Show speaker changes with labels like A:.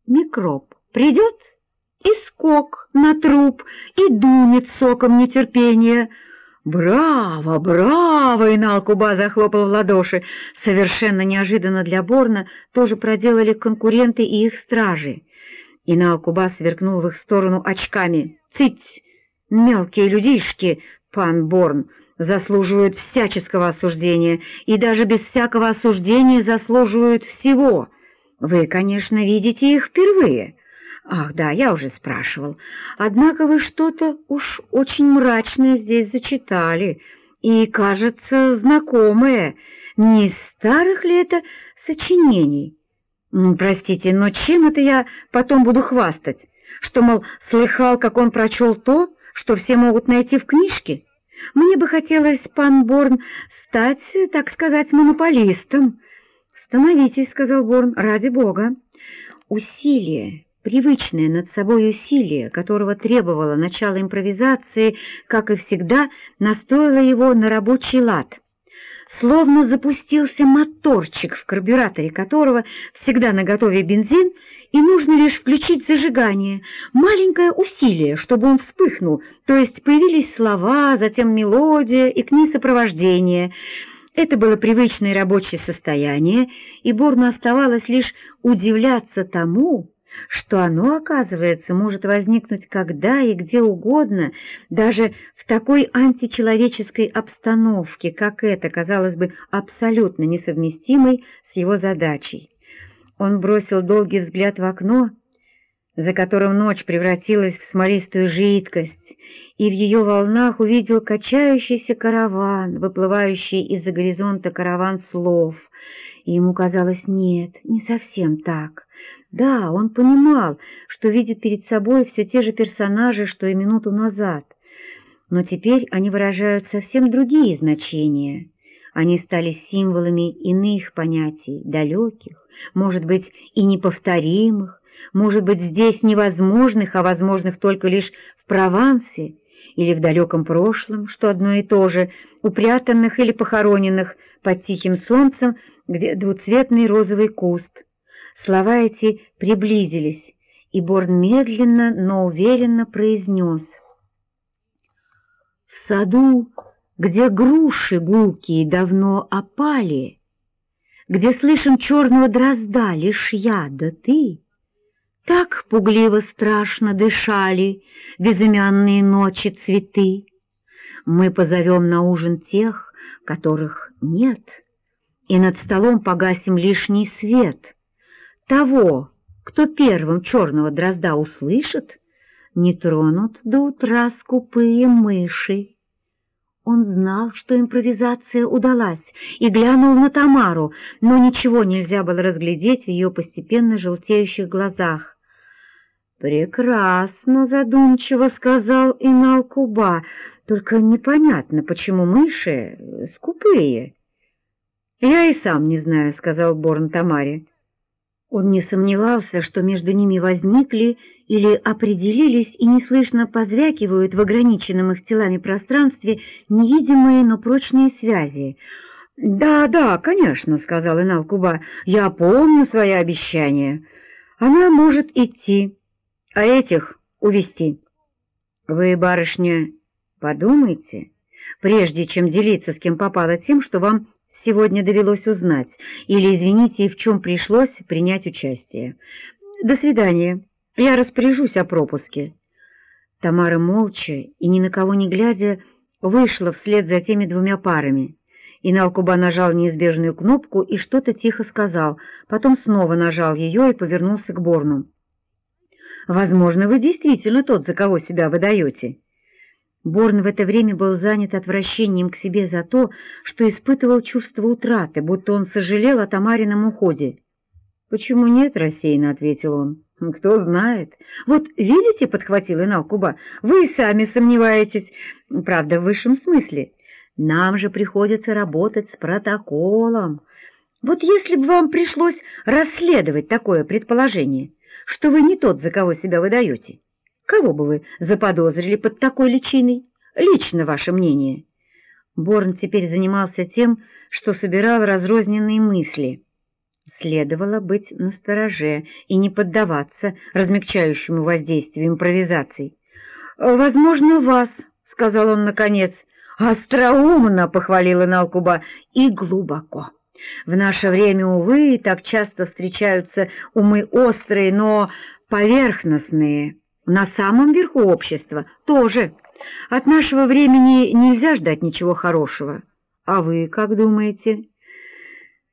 A: Микроб придет и скок на труп, и дунет соком нетерпения. «Браво, браво!» — Инал-Куба захлопал в ладоши. Совершенно неожиданно для Борна тоже проделали конкуренты и их стражи. Инал-Куба сверкнул в их сторону очками. «Цыть! Мелкие людишки, пан Борн, заслуживают всяческого осуждения, и даже без всякого осуждения заслуживают всего. Вы, конечно, видите их впервые». «Ах, да, я уже спрашивал. Однако вы что-то уж очень мрачное здесь зачитали, и, кажется, знакомое. Не из старых ли это сочинений? Простите, но чем это я потом буду хвастать? Что, мол, слыхал, как он прочел то, что все могут найти в книжке? Мне бы хотелось, пан Борн, стать, так сказать, монополистом». «Становитесь», — сказал Борн, — «ради бога». Усилие, привычное над собой усилие, которого требовало начало импровизации, как и всегда, настроило его на рабочий лад. Словно запустился моторчик, в карбюраторе которого всегда наготове бензин, и нужно лишь включить зажигание, маленькое усилие, чтобы он вспыхнул, то есть появились слова, затем мелодия и к ней сопровождение. Это было привычное рабочее состояние, и Борну оставалось лишь удивляться тому, что оно, оказывается, может возникнуть когда и где угодно, даже в такой античеловеческой обстановке, как эта, казалось бы, абсолютно несовместимой с его задачей. Он бросил долгий взгляд в окно, за которым ночь превратилась в смолистую жидкость, и в ее волнах увидел качающийся караван, выплывающий из-за горизонта караван слов. И ему казалось, нет, не совсем так. Да, он понимал, что видит перед собой все те же персонажи, что и минуту назад, но теперь они выражают совсем другие значения. Они стали символами иных понятий, далеких, может быть, и неповторимых, может быть, здесь невозможных, а возможных только лишь в Провансе или в далеком прошлом, что одно и то же, упрятанных или похороненных под тихим солнцем, где двуцветный розовый куст. Слова эти приблизились, и Борн медленно, но уверенно произнес: «В саду, где груши гулкие давно опали, где слышим черного дрозда лишь я да ты, так пугливо страшно дышали безымянные ночи цветы. Мы позовем на ужин тех, которых нет, и над столом погасим лишний свет. Того, кто первым черного дрозда услышит, не тронут до утра скупые мыши». Он знал, что импровизация удалась, и глянул на Тамару, но ничего нельзя было разглядеть в ее постепенно желтеющих глазах. «Прекрасно», — задумчиво сказал Инал-Куба, — «только непонятно, почему мыши скупые». «Я и сам не знаю», — сказал Борн Тамаре. Он не сомневался, что между ними возникли или определились и неслышно позвякивают в ограниченном их телами пространстве невидимые, но прочные связи. «Да, да, конечно», — сказал Инал-Куба, — «я помню свои обещания. Она может идти, а этих увести. Вы, барышня, подумайте, прежде чем делиться с кем попало тем, что вам сегодня довелось узнать, или, извините, в чем пришлось принять участие. До свидания. Я распоряжусь о пропуске». Тамара молча и ни на кого не глядя вышла вслед за теми двумя парами. Инал-Куба нажал неизбежную кнопку и что-то тихо сказал, потом снова нажал ее и повернулся к Борну. «Возможно, вы действительно тот, за кого себя выдаете». Борн в это время был занят отвращением к себе за то, что испытывал чувство утраты, будто он сожалел о Тамарином уходе. «Почему нет?» — рассеянно ответил он. «Кто знает. Вот видите, — подхватил Инал-Куба, — вы и сами сомневаетесь, правда, в высшем смысле. Нам же приходится работать с протоколом. Вот если бы вам пришлось расследовать такое предположение, что вы не тот, за кого себя выдаете, кого бы вы заподозрили под такой личиной? Лично ваше мнение». Борн теперь занимался тем, что собирал разрозненные мысли. Следовало быть настороже и не поддаваться размягчающему воздействию импровизаций. «Возможно, вас», — сказал он наконец. «Остроумно», — похвалила Налкуба, — «и глубоко. В наше время, увы, так часто встречаются умы острые, но поверхностные. На самом верху общества тоже. От нашего времени нельзя ждать ничего хорошего. А вы как думаете?»